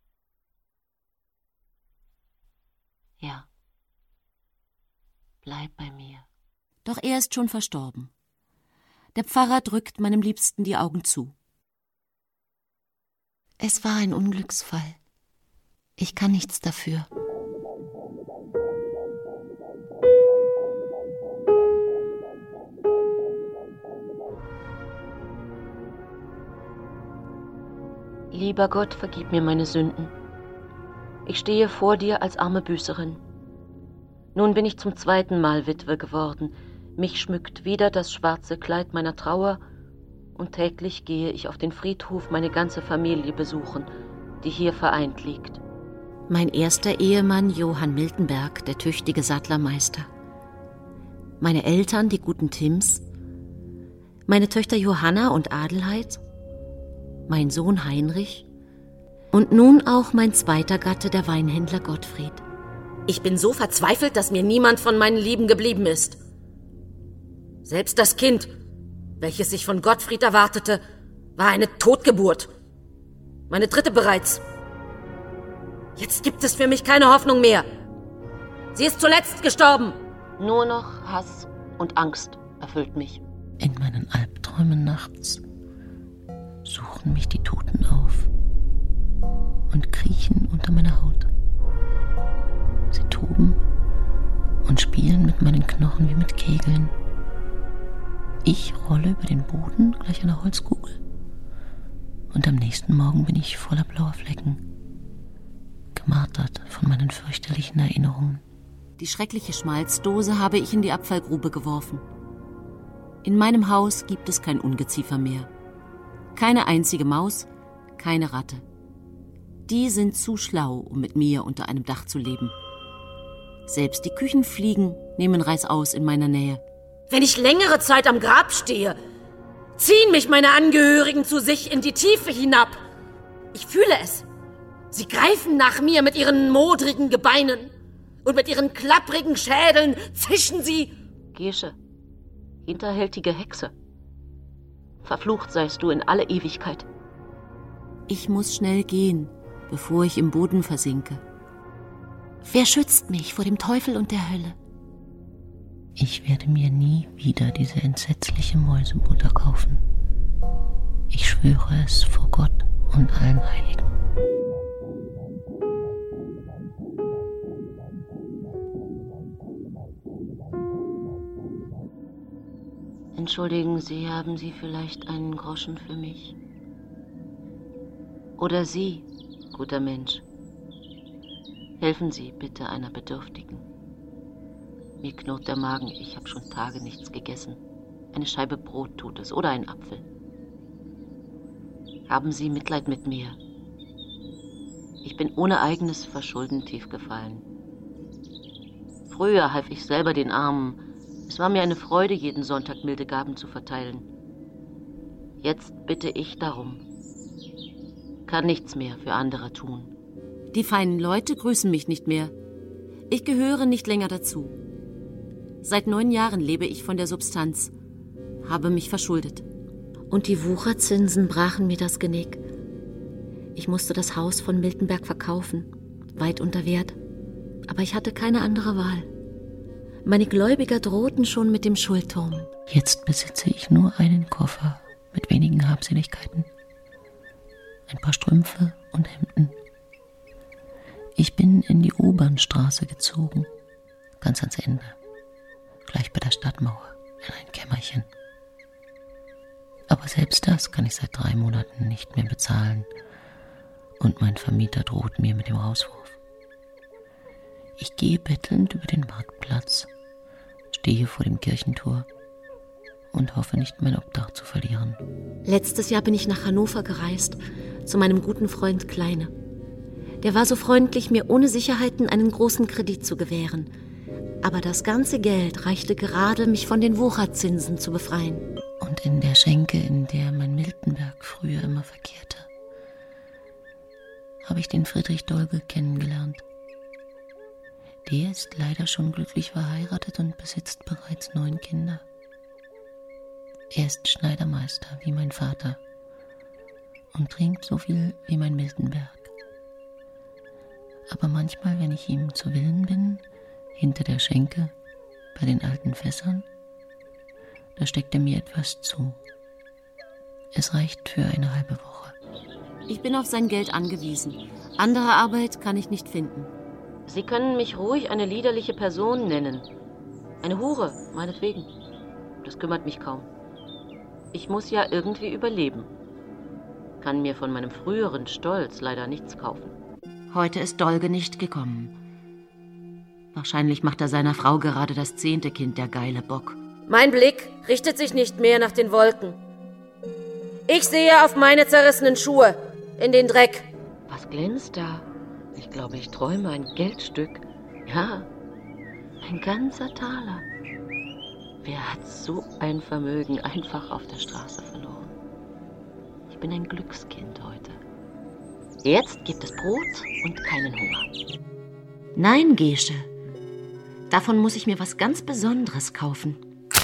Ja, bleib bei mir. Doch er ist schon verstorben. Der Pfarrer drückt meinem Liebsten die Augen zu. Es war ein Unglücksfall. Ich kann nichts dafür. Lieber Gott, vergib mir meine Sünden. Ich stehe vor dir als arme Büßerin. Nun bin ich zum zweiten Mal Witwe geworden. Mich schmückt wieder das schwarze Kleid meiner Trauer und täglich gehe ich auf den Friedhof meine ganze Familie besuchen, die hier vereint liegt. Mein erster Ehemann Johann Miltenberg, der tüchtige Sattlermeister. Meine Eltern, die guten Tims. Meine Töchter Johanna und Adelheid. Mein Sohn Heinrich. Und nun auch mein zweiter Gatte, der Weinhändler Gottfried. Ich bin so verzweifelt, dass mir niemand von meinen Lieben geblieben ist. Selbst das Kind, welches ich von Gottfried erwartete, war eine Totgeburt. Meine dritte bereits. Jetzt gibt es für mich keine Hoffnung mehr. Sie ist zuletzt gestorben. Nur noch Hass und Angst erfüllt mich. In meinen Albträumen nachts suchen mich die Toten auf und kriechen unter meiner Haut. Sie toben und spielen mit meinen Knochen wie mit Kegeln. Ich rolle über den Boden gleich einer Holzkugel und am nächsten Morgen bin ich voller blauer Flecken, gemartert von meinen fürchterlichen Erinnerungen. Die schreckliche Schmalzdose habe ich in die Abfallgrube geworfen. In meinem Haus gibt es kein Ungeziefer mehr. Keine einzige Maus, keine Ratte. Die sind zu schlau, um mit mir unter einem Dach zu leben. Selbst die Küchenfliegen nehmen Reißaus in meiner Nähe. Wenn ich längere Zeit am Grab stehe, ziehen mich meine Angehörigen zu sich in die Tiefe hinab. Ich fühle es. Sie greifen nach mir mit ihren modrigen Gebeinen und mit ihren klapprigen Schädeln zischen sie. Gesche, hinterhältige Hexe. Verflucht seist du in alle Ewigkeit. Ich muss schnell gehen, bevor ich im Boden versinke. Wer schützt mich vor dem Teufel und der Hölle? Ich werde mir nie wieder diese entsetzliche Mäusebutter kaufen. Ich schwöre es vor Gott und allen Heiligen. Entschuldigen Sie, haben Sie vielleicht einen Groschen für mich? Oder Sie, guter Mensch, helfen Sie bitte einer Bedürftigen. Mir knurrt der Magen, ich habe schon Tage nichts gegessen. Eine Scheibe Brot tut es oder ein Apfel. Haben Sie Mitleid mit mir? Ich bin ohne eigenes Verschulden tief gefallen. Früher half ich selber den Armen. Es war mir eine Freude, jeden Sonntag milde Gaben zu verteilen. Jetzt bitte ich darum. Kann nichts mehr für andere tun. Die feinen Leute grüßen mich nicht mehr. Ich gehöre nicht länger dazu. Seit neun Jahren lebe ich von der Substanz, habe mich verschuldet. Und die Wucherzinsen brachen mir das Genick. Ich musste das Haus von Miltenberg verkaufen, weit unter Wert. Aber ich hatte keine andere Wahl. Meine Gläubiger drohten schon mit dem Schuldturm. Jetzt besitze ich nur einen Koffer mit wenigen Habseligkeiten. Ein paar Strümpfe und Hemden. Ich bin in die Obernstraße gezogen, ganz ans Ende, gleich bei der Stadtmauer, in ein Kämmerchen. Aber selbst das kann ich seit drei Monaten nicht mehr bezahlen und mein Vermieter droht mir mit dem Rauswurf. Ich gehe bettelnd über den Marktplatz, stehe vor dem Kirchentor und hoffe nicht, mein Obdach zu verlieren. Letztes Jahr bin ich nach Hannover gereist, zu meinem guten Freund Kleine. Der war so freundlich, mir ohne Sicherheiten einen großen Kredit zu gewähren. Aber das ganze Geld reichte gerade, mich von den Wucherzinsen zu befreien. Und in der Schenke, in der mein Miltenberg früher immer verkehrte, habe ich den Friedrich Dolge kennengelernt. Der ist leider schon glücklich verheiratet und besitzt bereits neun Kinder. Er ist Schneidermeister wie mein Vater und trinkt so viel wie mein Miltenberg. Aber manchmal, wenn ich ihm zu Willen bin, hinter der Schenke, bei den alten Fässern, da steckt er mir etwas zu. Es reicht für eine halbe Woche. Ich bin auf sein Geld angewiesen. Andere Arbeit kann ich nicht finden. Sie können mich ruhig eine liederliche Person nennen. Eine Hure, meinetwegen. Das kümmert mich kaum. Ich muss ja irgendwie überleben. Kann mir von meinem früheren Stolz leider nichts kaufen. Heute ist Dolge nicht gekommen. Wahrscheinlich macht er seiner Frau gerade das zehnte Kind, der geile Bock. Mein Blick richtet sich nicht mehr nach den Wolken. Ich sehe auf meine zerrissenen Schuhe, in den Dreck. Was glänzt da? Ich glaube, ich träume ein Geldstück. Ja, ein ganzer Taler. Wer hat so ein Vermögen einfach auf der Straße verloren? Ich bin ein Glückskind heute. Jetzt gibt es Brot und keinen Hunger. Nein, Gesche. Davon muss ich mir was ganz Besonderes kaufen.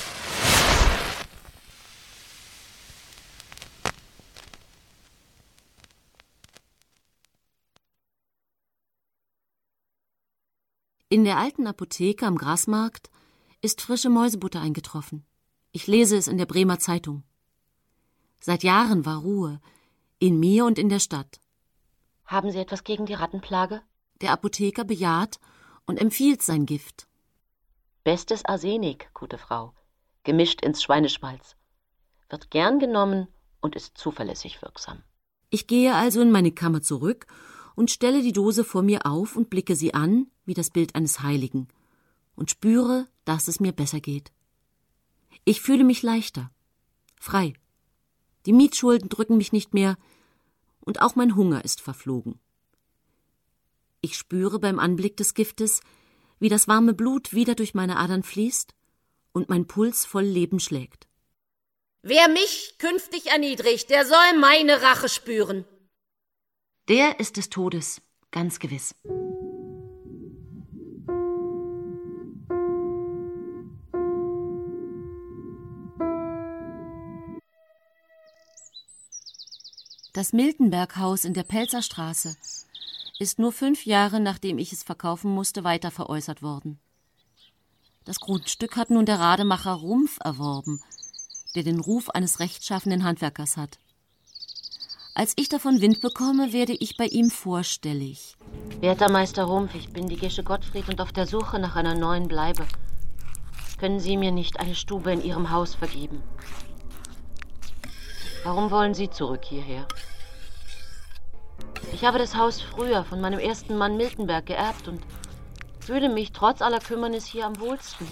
In der alten Apotheke am Grasmarkt ist frische Mäusebutter eingetroffen. Ich lese es in der Bremer Zeitung. Seit Jahren war Ruhe, in mir und in der Stadt. Haben Sie etwas gegen die Rattenplage? Der Apotheker bejaht und empfiehlt sein Gift. Bestes Arsenik, gute Frau, gemischt ins Schweineschmalz. Wird gern genommen und ist zuverlässig wirksam. Ich gehe also in meine Kammer zurück und stelle die Dose vor mir auf und blicke sie an, wie das Bild eines Heiligen, und spüre, dass es mir besser geht. Ich fühle mich leichter, frei. Die Mietschulden drücken mich nicht mehr und auch mein Hunger ist verflogen. Ich spüre beim Anblick des Giftes, wie das warme Blut wieder durch meine Adern fließt und mein Puls voll Leben schlägt. Wer mich künftig erniedrigt, der soll meine Rache spüren. Der ist des Todes, ganz gewiss. Das Miltenberg-Haus in der Pelzerstraße ist nur fünf Jahre, nachdem ich es verkaufen musste, weiter veräußert worden. Das Grundstück hat nun der Rademacher Rumpf erworben, der den Ruf eines rechtschaffenen Handwerkers hat. Als ich davon Wind bekomme, werde ich bei ihm vorstellig. Werter Meister Rumpf, ich bin die Gesche Gottfried und auf der Suche nach einer neuen Bleibe. Können Sie mir nicht eine Stube in Ihrem Haus vergeben? Warum wollen Sie zurück hierher? Ich habe das Haus früher von meinem ersten Mann Miltenberg geerbt und fühle mich trotz aller Kümmernis hier am wohlsten.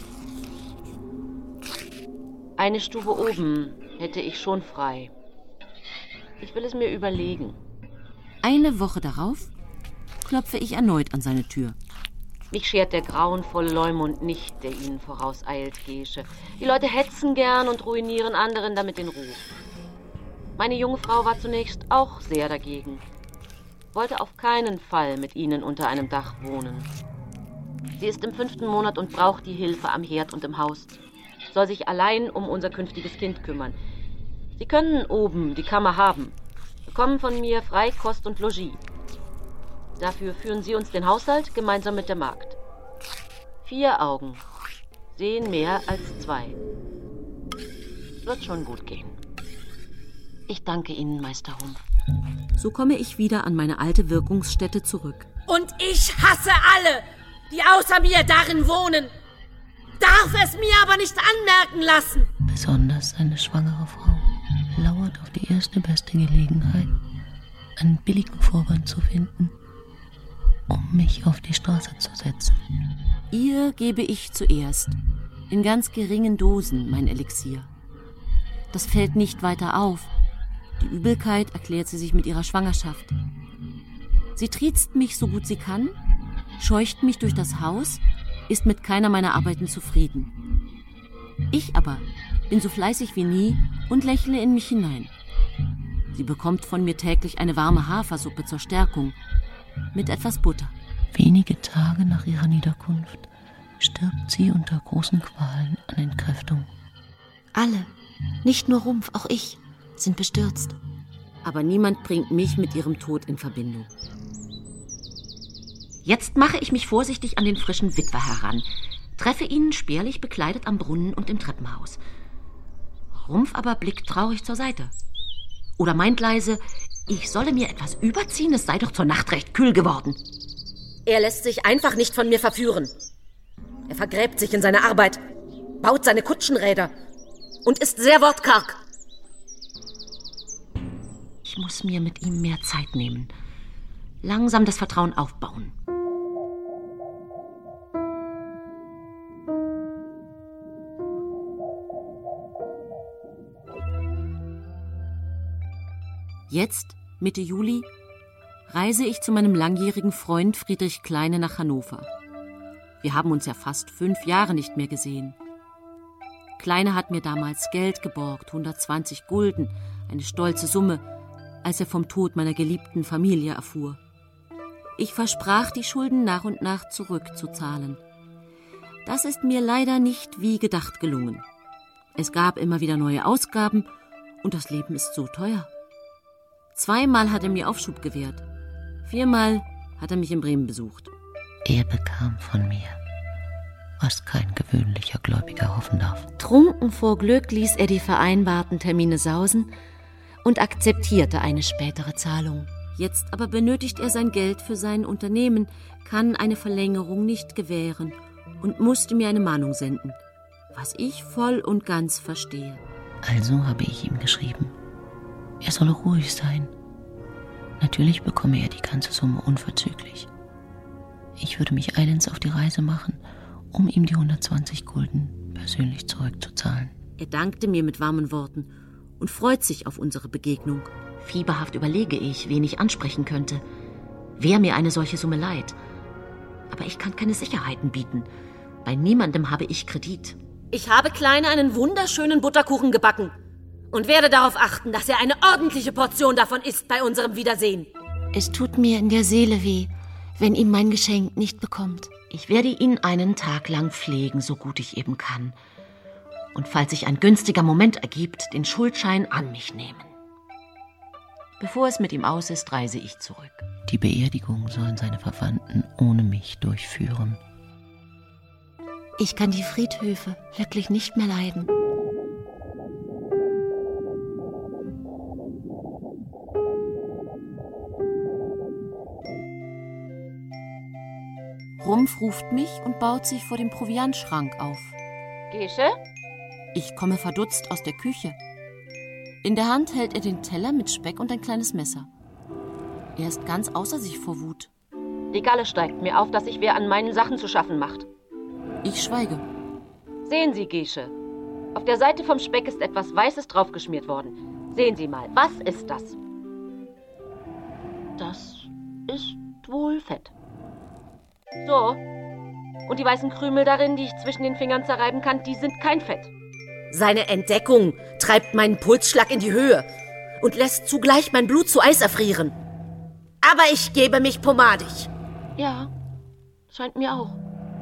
Eine Stube oben hätte ich schon frei. Ich will es mir überlegen. Eine Woche darauf klopfe ich erneut an seine Tür. Mich schert der grauenvolle Leumund nicht, der Ihnen vorauseilt, Gesche. Die Leute hetzen gern und ruinieren anderen damit den Ruf. Meine junge Frau war zunächst auch sehr dagegen, wollte auf keinen Fall mit ihnen unter einem Dach wohnen. Sie ist im fünften Monat und braucht die Hilfe am Herd und im Haus. Soll sich allein um unser künftiges Kind kümmern. Sie können oben die Kammer haben, bekommen von mir frei Kost und Logis. Dafür führen Sie uns den Haushalt gemeinsam mit der Magd. Vier Augen sehen mehr als zwei. Wird schon gut gehen. Ich danke Ihnen, Meister Rumpf. So komme ich wieder an meine alte Wirkungsstätte zurück. Und ich hasse alle, die außer mir darin wohnen. Darf es mir aber nicht anmerken lassen. Besonders eine schwangere Frau lauert auf die erste beste Gelegenheit, einen billigen Vorwand zu finden, um mich auf die Straße zu setzen. Ihr gebe ich zuerst, in ganz geringen Dosen, mein Elixier. Das fällt nicht weiter auf. Die Übelkeit erklärt sie sich mit ihrer Schwangerschaft. Sie triezt mich so gut sie kann, scheucht mich durch das Haus, ist mit keiner meiner Arbeiten zufrieden. Ich aber bin so fleißig wie nie und lächle in mich hinein. Sie bekommt von mir täglich eine warme Hafersuppe zur Stärkung, mit etwas Butter. Wenige Tage nach ihrer Niederkunft stirbt sie unter großen Qualen an Entkräftung. Alle, nicht nur Rumpf, auch ich, sind bestürzt. Aber niemand bringt mich mit ihrem Tod in Verbindung. Jetzt mache ich mich vorsichtig an den frischen Witwer heran, treffe ihn spärlich bekleidet am Brunnen und im Treppenhaus. Rumpf aber blickt traurig zur Seite. Oder meint leise, ich solle mir etwas überziehen, es sei doch zur Nacht recht kühl geworden. Er lässt sich einfach nicht von mir verführen. Er vergräbt sich in seine Arbeit, baut seine Kutschenräder und ist sehr wortkarg. Ich muss mir mit ihm mehr Zeit nehmen. Langsam das Vertrauen aufbauen. Jetzt, Mitte Juli, reise ich zu meinem langjährigen Freund Friedrich Kleine nach Hannover. Wir haben uns ja fast fünf Jahre nicht mehr gesehen. Kleine hat mir damals Geld geborgt, hundertzwanzig Gulden, eine stolze Summe, als er vom Tod meiner geliebten Familie erfuhr. Ich versprach, die Schulden nach und nach zurückzuzahlen. Das ist mir leider nicht wie gedacht gelungen. Es gab immer wieder neue Ausgaben und das Leben ist so teuer. Zweimal hat er mir Aufschub gewährt. Viermal hat er mich in Bremen besucht. Er bekam von mir, was kein gewöhnlicher Gläubiger hoffen darf. Trunken vor Glück ließ er die vereinbarten Termine sausen und akzeptierte eine spätere Zahlung. Jetzt aber benötigt er sein Geld für sein Unternehmen, kann eine Verlängerung nicht gewähren und musste mir eine Mahnung senden, was ich voll und ganz verstehe. Also habe ich ihm geschrieben, er solle ruhig sein. Natürlich bekomme er die ganze Summe unverzüglich. Ich würde mich eilends auf die Reise machen, um ihm die hundertzwanzig Gulden persönlich zurückzuzahlen. Er dankte mir mit warmen Worten und freut sich auf unsere Begegnung. Fieberhaft überlege ich, wen ich ansprechen könnte. Wer mir eine solche Summe leiht. Aber ich kann keine Sicherheiten bieten. Bei niemandem habe ich Kredit. Ich habe Kleine einen wunderschönen Butterkuchen gebacken und werde darauf achten, dass er eine ordentliche Portion davon isst bei unserem Wiedersehen. Es tut mir in der Seele weh, wenn ihm mein Geschenk nicht bekommt. Ich werde ihn einen Tag lang pflegen, so gut ich eben kann. Und falls sich ein günstiger Moment ergibt, den Schuldschein an mich nehmen. Bevor es mit ihm aus ist, reise ich zurück. Die Beerdigung sollen seine Verwandten ohne mich durchführen. Ich kann die Friedhöfe wirklich nicht mehr leiden. Rumpf ruft mich und baut sich vor dem Proviantschrank auf. Gesche? Ich komme verdutzt aus der Küche. In der Hand hält er den Teller mit Speck und ein kleines Messer. Er ist ganz außer sich vor Wut. Die Galle steigt mir auf, dass sich wer an meinen Sachen zu schaffen macht. Ich schweige. Sehen Sie, Gesche. Auf der Seite vom Speck ist etwas Weißes draufgeschmiert worden. Sehen Sie mal, was ist das? Das ist wohl Fett. So. Und die weißen Krümel darin, die ich zwischen den Fingern zerreiben kann, die sind kein Fett. Seine Entdeckung treibt meinen Pulsschlag in die Höhe und lässt zugleich mein Blut zu Eis erfrieren. Aber ich gebe mich pomadig. Ja, scheint mir auch.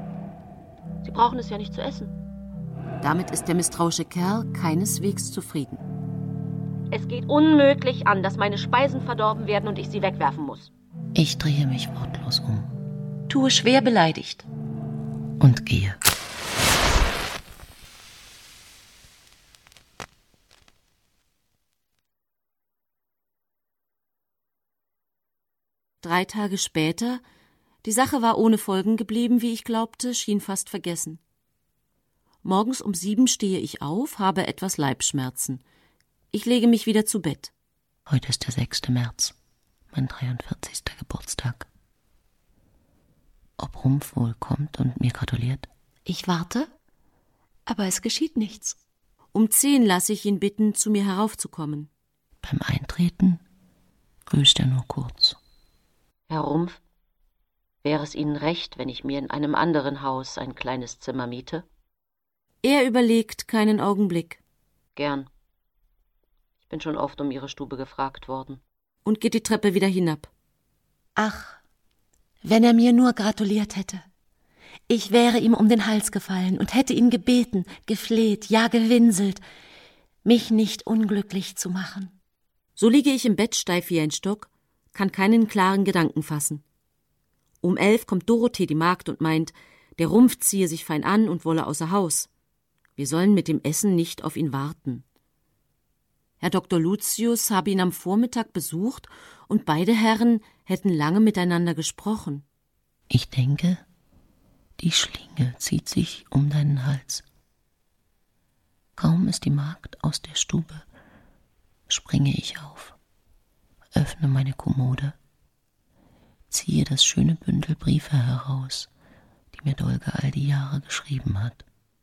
Sie brauchen es ja nicht zu essen. Damit ist der misstrauische Kerl keineswegs zufrieden. Es geht unmöglich an, dass meine Speisen verdorben werden und ich sie wegwerfen muss. Ich drehe mich wortlos um. Tue schwer beleidigt. Und gehe. Drei Tage später, die Sache war ohne Folgen geblieben, wie ich glaubte, schien fast vergessen. Morgens um sieben stehe ich auf, habe etwas Leibschmerzen. Ich lege mich wieder zu Bett. Heute ist der sechste März, mein dreiundvierzigster Geburtstag. Ob Rumpf wohl kommt und mir gratuliert? Ich warte, aber es geschieht nichts. Um zehn lasse ich ihn bitten, zu mir heraufzukommen. Beim Eintreten grüßt er nur kurz. Herr Rumpf, wäre es Ihnen recht, wenn ich mir in einem anderen Haus ein kleines Zimmer miete? Er überlegt keinen Augenblick. Gern. Ich bin schon oft um Ihre Stube gefragt worden. Und geht die Treppe wieder hinab. Ach, wenn er mir nur gratuliert hätte. Ich wäre ihm um den Hals gefallen und hätte ihn gebeten, gefleht, ja gewinselt, mich nicht unglücklich zu machen. So liege ich im Bett steif wie ein Stock, kann keinen klaren Gedanken fassen. Um elf kommt Dorothee, die Magd, und meint, der Rumpf ziehe sich fein an und wolle außer Haus. Wir sollen mit dem Essen nicht auf ihn warten. Herr Doktor Lucius habe ihn am Vormittag besucht und beide Herren hätten lange miteinander gesprochen. Ich denke, die Schlinge zieht sich um deinen Hals. Kaum ist die Magd aus der Stube, springe ich auf, öffne meine Kommode, ziehe das schöne Bündel Briefe heraus, die mir Dolga all die Jahre geschrieben hat.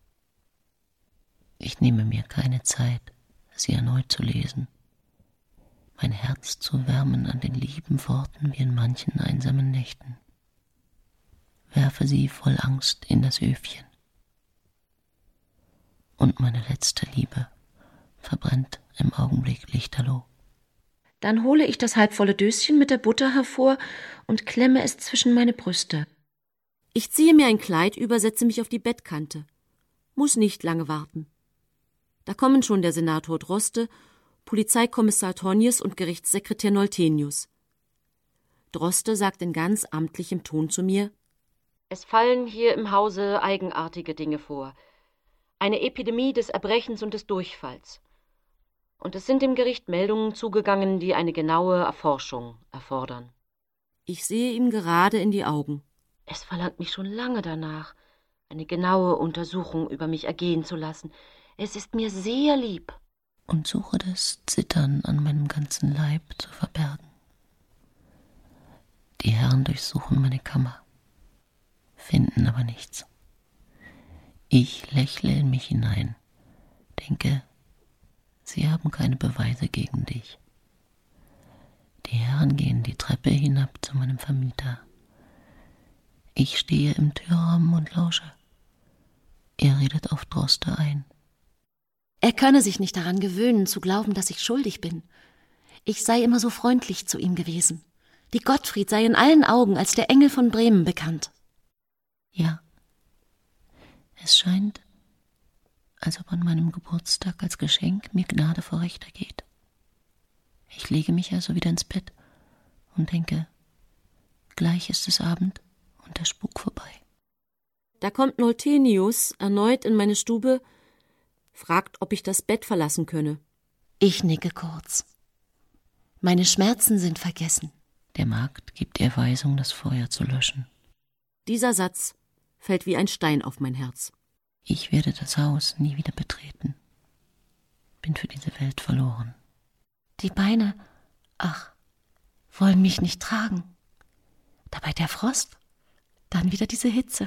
Ich nehme mir keine Zeit, sie erneut zu lesen, mein Herz zu wärmen an den lieben Worten wie in manchen einsamen Nächten. Werfe sie voll Angst in das Öfchen. Und meine letzte Liebe verbrennt im Augenblick lichterloh. Dann hole ich das halbvolle Döschen mit der Butter hervor und klemme es zwischen meine Brüste. Ich ziehe mir ein Kleid über, setze mich auf die Bettkante. Muss nicht lange warten. Da kommen schon der Senator Droste, Polizeikommissar Tönnies und Gerichtssekretär Noltenius. Droste sagt in ganz amtlichem Ton zu mir: Es fallen hier im Hause eigenartige Dinge vor. Eine Epidemie des Erbrechens und des Durchfalls. Und es sind im Gericht Meldungen zugegangen, die eine genaue Erforschung erfordern. Ich sehe ihm gerade in die Augen. Es verlangt mich schon lange danach, eine genaue Untersuchung über mich ergehen zu lassen. Es ist mir sehr lieb. Und suche das Zittern an meinem ganzen Leib zu verbergen. Die Herren durchsuchen meine Kammer, finden aber nichts. Ich lächle in mich hinein, denke, sie haben keine Beweise gegen dich. Die Herren gehen die Treppe hinab zu meinem Vermieter. Ich stehe im Türrahmen und lausche. Er redet auf Droste ein. Er könne sich nicht daran gewöhnen, zu glauben, dass ich schuldig bin. Ich sei immer so freundlich zu ihm gewesen. Die Gottfried sei in allen Augen als der Engel von Bremen bekannt. Ja, es scheint, als ob an meinem Geburtstag als Geschenk mir Gnade vor Recht ergeht. Ich lege mich also wieder ins Bett und denke, gleich ist es Abend und der Spuk vorbei. Da kommt Noltenius erneut in meine Stube, fragt, ob ich das Bett verlassen könne. Ich nicke kurz. Meine Schmerzen sind vergessen. Der Magd gibt ihr Weisung, das Feuer zu löschen. Dieser Satz fällt wie ein Stein auf mein Herz. Ich werde das Haus nie wieder betreten. Bin für diese Welt verloren. Die Beine, ach, wollen mich nicht tragen. Dabei der Frost, dann wieder diese Hitze.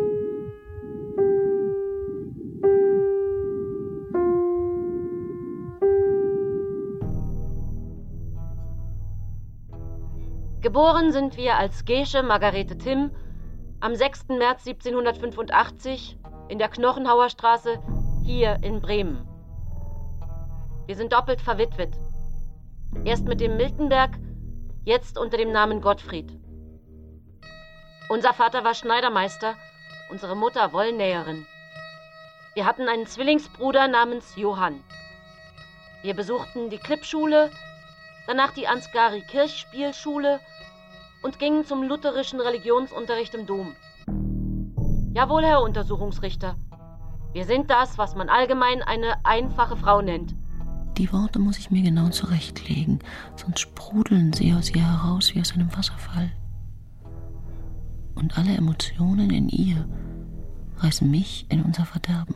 Geboren sind wir als Gesche Margarete Timm am sechsten März siebzehnhundertfünfundachtzig in der Knochenhauer Straße hier in Bremen. Wir sind doppelt verwitwet. Erst mit dem Miltenberg, jetzt unter dem Namen Gottfried. Unser Vater war Schneidermeister unsere Mutter Wollnäherin. Wir hatten einen Zwillingsbruder namens Johann. Wir besuchten die Klippschule, danach die Ansgari-Kirchspielschule und gingen zum lutherischen Religionsunterricht im Dom. Jawohl, Herr Untersuchungsrichter. Wir sind das, was man allgemein eine einfache Frau nennt. Die Worte muss ich mir genau zurechtlegen, sonst sprudeln sie aus ihr heraus wie aus einem Wasserfall. Und alle Emotionen in ihr reißen mich in unser Verderben.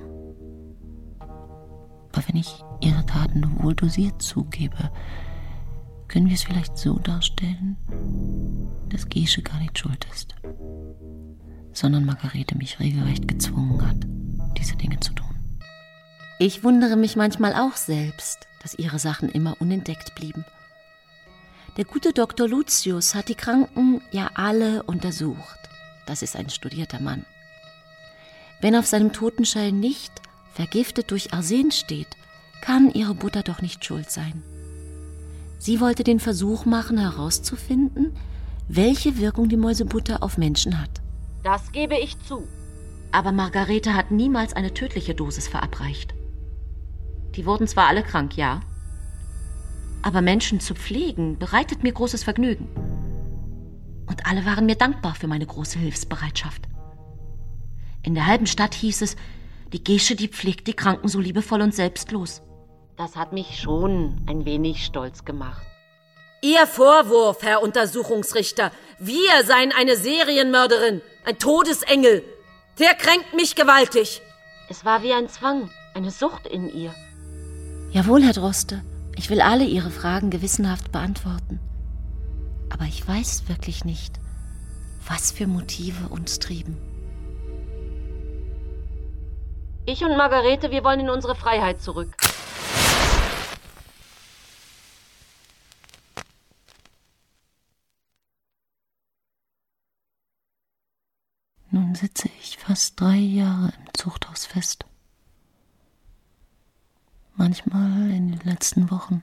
Aber wenn ich ihre Taten nur wohl dosiert zugebe, können wir es vielleicht so darstellen, dass Gesche gar nicht schuld ist, sondern Margarete mich regelrecht gezwungen hat, diese Dinge zu tun. Ich wundere mich manchmal auch selbst, dass ihre Sachen immer unentdeckt blieben. Der gute Doktor Lucius hat die Kranken ja alle untersucht. Das ist ein studierter Mann. Wenn auf seinem Totenschein nicht vergiftet durch Arsen steht, kann ihre Butter doch nicht schuld sein. Sie wollte den Versuch machen, herauszufinden, welche Wirkung die Mäusebutter auf Menschen hat. Das gebe ich zu. Aber Margarete hat niemals eine tödliche Dosis verabreicht. Die wurden zwar alle krank, ja, aber Menschen zu pflegen bereitet mir großes Vergnügen. Und alle waren mir dankbar für meine große Hilfsbereitschaft. In der halben Stadt hieß es, die Gesche, die pflegt die Kranken so liebevoll und selbstlos. Das hat mich schon ein wenig stolz gemacht. Ihr Vorwurf, Herr Untersuchungsrichter, wir seien eine Serienmörderin, ein Todesengel, der kränkt mich gewaltig. Es war wie ein Zwang, eine Sucht in ihr. Jawohl, Herr Droste, ich will alle Ihre Fragen gewissenhaft beantworten. Aber ich weiß wirklich nicht, was für Motive uns trieben. Ich und Margarete, wir wollen in unsere Freiheit zurück. Nun sitze ich fast drei Jahre im Zuchthaus fest. Manchmal in den letzten Wochen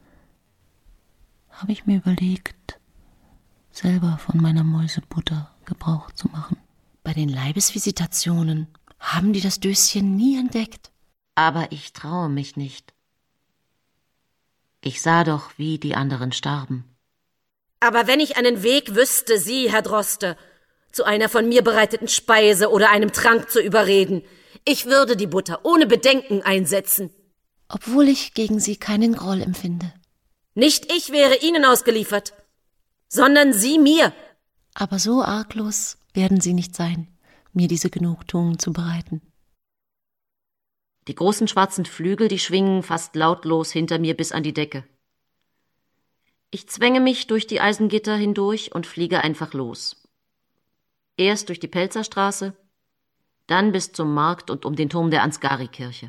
habe ich mir überlegt, selber von meiner Mäusebutter Gebrauch zu machen. Bei den Leibesvisitationen haben die das Döschen nie entdeckt. Aber ich traue mich nicht. Ich sah doch, wie die anderen starben. Aber wenn ich einen Weg wüsste, Sie, Herr Droste, zu einer von mir bereiteten Speise oder einem Trank zu überreden, ich würde die Butter ohne Bedenken einsetzen. Obwohl ich gegen sie keinen Groll empfinde. Nicht ich wäre Ihnen ausgeliefert, sondern Sie mir. Aber so arglos werden Sie nicht sein, mir diese Genugtuung zu bereiten. Die großen schwarzen Flügel, die schwingen fast lautlos hinter mir bis an die Decke. Ich zwänge mich durch die Eisengitter hindurch und fliege einfach los. Erst durch die Pelzerstraße, dann bis zum Markt und um den Turm der Ansgari-Kirche.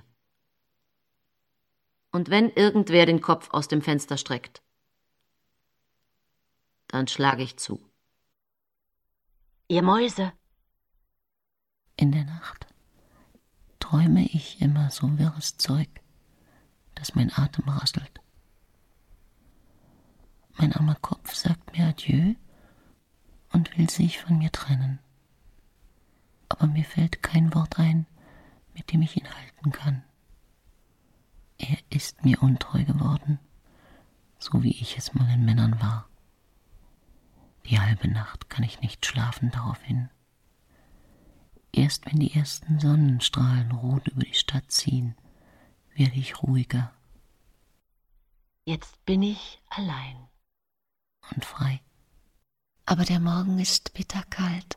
Und wenn irgendwer den Kopf aus dem Fenster streckt, dann schlage ich zu. Ihr Mäuse. In der Nacht träume ich immer so wirres Zeug, dass mein Atem rasselt. Mein armer Kopf sagt mir Adieu und will sich von mir trennen. Aber mir fällt kein Wort ein, mit dem ich ihn halten kann. Er ist mir untreu geworden, so wie ich es mal in Männern war. Die halbe Nacht kann ich nicht schlafen daraufhin. Erst wenn die ersten Sonnenstrahlen rot über die Stadt ziehen, werde ich ruhiger. Jetzt bin ich allein. Und frei. Aber der Morgen ist bitterkalt.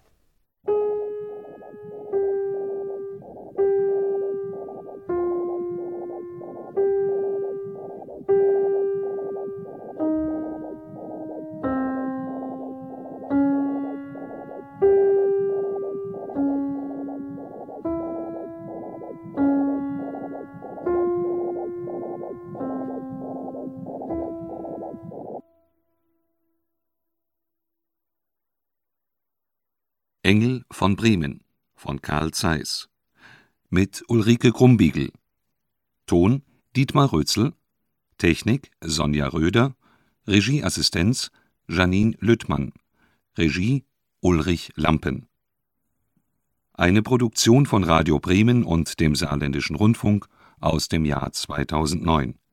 Engel von Bremen von Carl Zeiss mit Ulrike Krumbiegel. Ton Dietmar Rötzl, Technik Sonja Röder, Regieassistenz Janine Lüttmann, Regie Ulrich Lampen. Eine Produktion von Radio Bremen und dem Saarländischen Rundfunk aus dem Jahr zweitausendneun